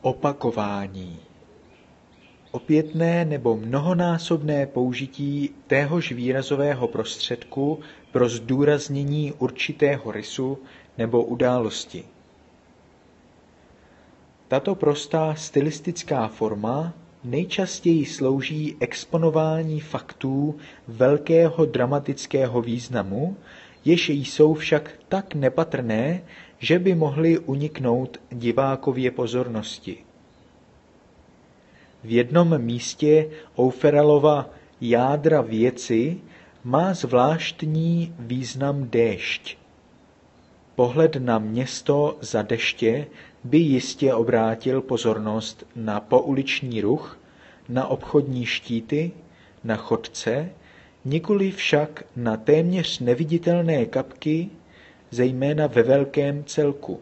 Opakování. Opětné nebo mnohonásobné použití téhož výrazového prostředku pro zdůraznění určitého rysu nebo události. Tato prostá stylistická forma nejčastěji slouží exponování faktů velkého dramatického významu, jež jsou však tak nepatrné, že by mohly uniknout divákově pozornosti. V jednom místě O'Farrellova Jádra věci má zvláštní význam déšť. Pohled na město za deště by jistě obrátil pozornost na pouliční ruch, na obchodní štíty, na chodce, nikoli však na téměř neviditelné kapky, zejména ve velkém celku.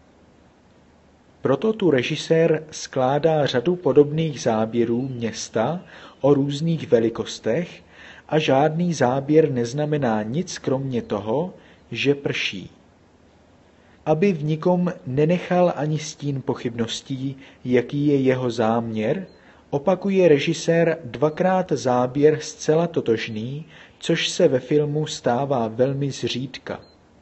Proto tu režisér skládá řadu podobných záběrů města o různých velikostech a žádný záběr neznamená nic kromě toho, že prší. Aby v nikom nenechal ani stín pochybností, jaký je jeho záměr, opakuje režisér dvakrát záběr zcela totožný, což se ve filmu stává velmi zřídka.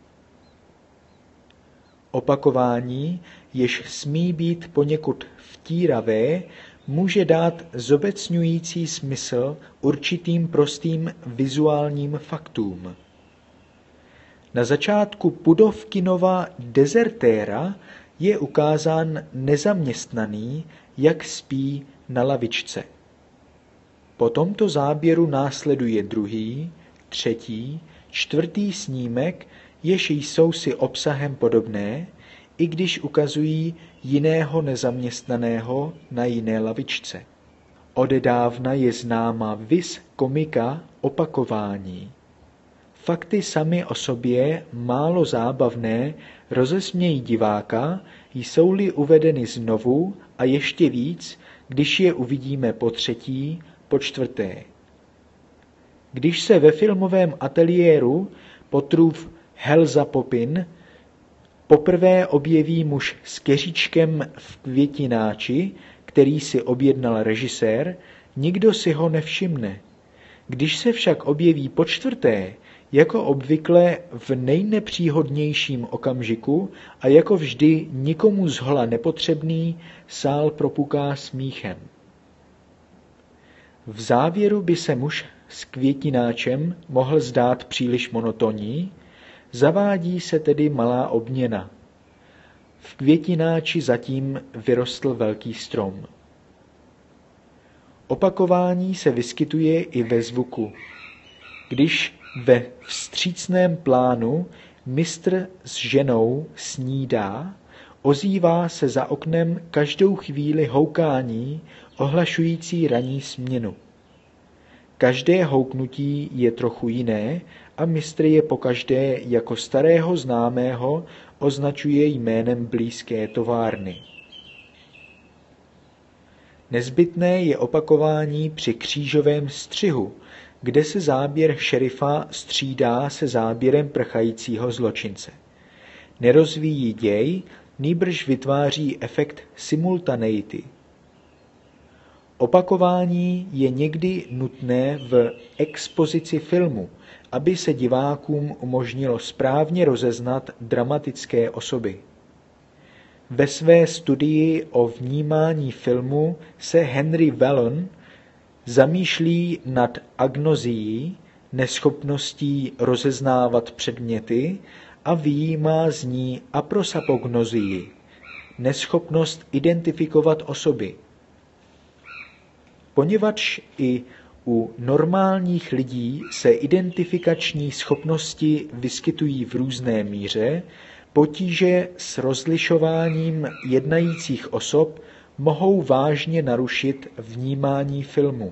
Opakování, jež smí být poněkud vtíravé, může dát zobecňující smysl určitým prostým vizuálním faktům. Na začátku Pudovkinova Dezertéra je ukázán nezaměstnaný, jak spí na lavičce. Po tomto záběru následuje druhý, třetí, čtvrtý snímek, jež jsou si obsahem podobné, i když ukazují jiného nezaměstnaného na jiné lavičce. Odedávna je známa vis komika opakování. Fakty samy o sobě, málo zábavné, rozesmějí diváka, jsou-li uvedeny znovu a ještě víc, když je uvidíme po třetí, po čtvrté. Když se ve filmovém ateliéru Potrův Helza Popin poprvé objeví muž s keříčkem v květináči, který si objednal režisér, nikdo si ho nevšimne. Když se však objeví po čtvrté, jako obvykle v nejnepříhodnějším okamžiku a jako vždy nikomu zhola nepotřebný, sál propuká smíchem. V závěru by se muž s květináčem mohl zdát příliš monotonní, zavádí se tedy malá obměna. V květináči zatím vyrostl velký strom. Opakování se vyskytuje i ve zvuku. Když ve vstřícném plánu mistr s ženou snídá, ozývá se za oknem každou chvíli houkání ohlašující ranní směnu. Každé houknutí je trochu jiné a mistr je pokaždé jako starého známého označuje jménem blízké továrny. Nezbytné je opakování při křížovém střihu, kde se záběr šerifa střídá se záběrem prchajícího zločince. Nerozvíjí děj, nýbrž vytváří efekt simultaneity. Opakování je někdy nutné v expozici filmu, aby se divákům umožnilo správně rozeznat dramatické osoby. Ve své studii o vnímání filmu se Henry Wallon zamýšlí nad agnozií, neschopností rozeznávat předměty a vyjímá z ní aprosapognozii, neschopnost identifikovat osoby. Poněvadž i u normálních lidí se identifikační schopnosti vyskytují v různé míře, potíže s rozlišováním jednajících osob mohou vážně narušit vnímání filmu.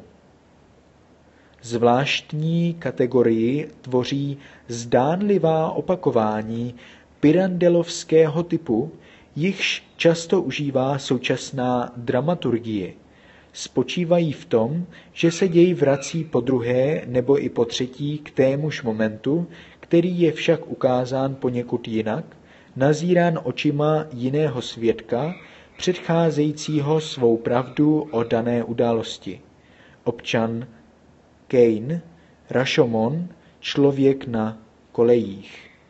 Zvláštní kategorii tvoří zdánlivá opakování pirandelovského typu, jichž často užívá současná dramaturgie. Spočívají v tom, že se děj vrací po druhé nebo i po třetí k témuž momentu, který je však ukázán poněkud jinak, nazírán očima jiného svědka, předcházejícího svou pravdu o dané události. Občan Kane, Rashomon, člověk na kolejích.